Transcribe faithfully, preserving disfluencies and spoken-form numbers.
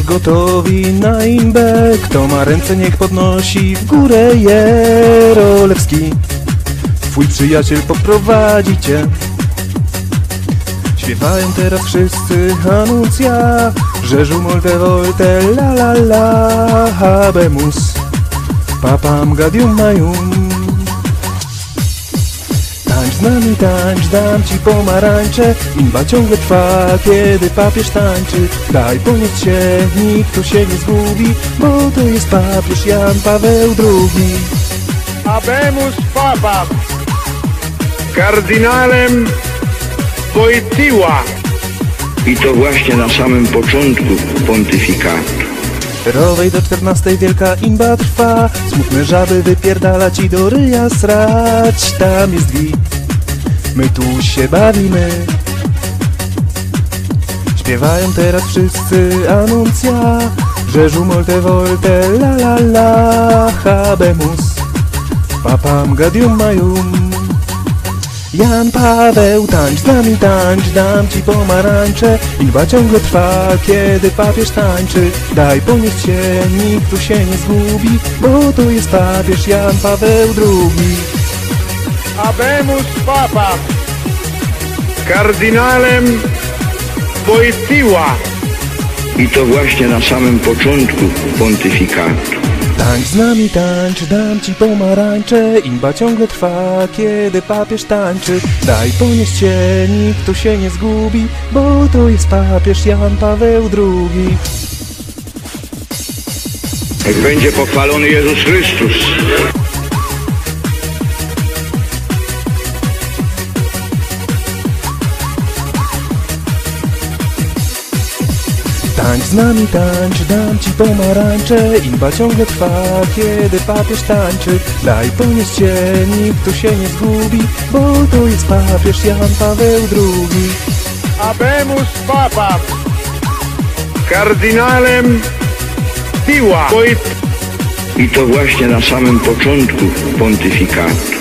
gotowi na imbę? Kto ma ręce, niech podnosi w górę Jerolewski. Twój przyjaciel poprowadzi cię. Śpiewają teraz wszyscy Anuncia, Rzeżu molte volte la la la, habemus papam gadium majum. Tańcz z nami, tańcz, dam ci pomarańcze. Imba ciągle trwa, kiedy papież tańczy. Daj ponieść się, nikt tu się nie zgubi, bo to jest papież Jan Paweł drugi. Habemus papam kardynałem Wojtyła. I to właśnie na samym początku pontyfikatu. Rowej do czternastej wielka imba trwa. Smutne żaby wypierdalać i do ryja srać. Tam jest git, my tu się bawimy. Śpiewają teraz wszyscy Anuncia, Rzeżu molte volte la la la, habemus papam gadium majum. Jan Paweł, tańcz z nami, tańcz, dam ci pomarańcze. Imba ciągle trwa, kiedy papież tańczy. Daj ponieść się, nikt tu się nie zgubi, bo to jest papież Jan Paweł drugi. Habemus papam kardynałem Wojtyła. I to właśnie na samym początku pontyfikatu. Tańcz z nami, tańcz, dam ci pomarańcze. Imba ciągle trwa, kiedy papież tańczy. Daj ponieść się, nikt tu się nie zgubi, bo to jest papież Jan Paweł drugi. Niech będzie pochwalony Jezus Chrystus. Tańcz z nami, tańcz, dam ci pomarańcze. Imba ciągle trwa, kiedy papież tańczy. Daj ponieść się, nikt tu się nie zgubi, bo to jest papież Jan Paweł drugi. Habemus papam kardynałem Wojtyła. I to właśnie na samym początku pontyfikatu.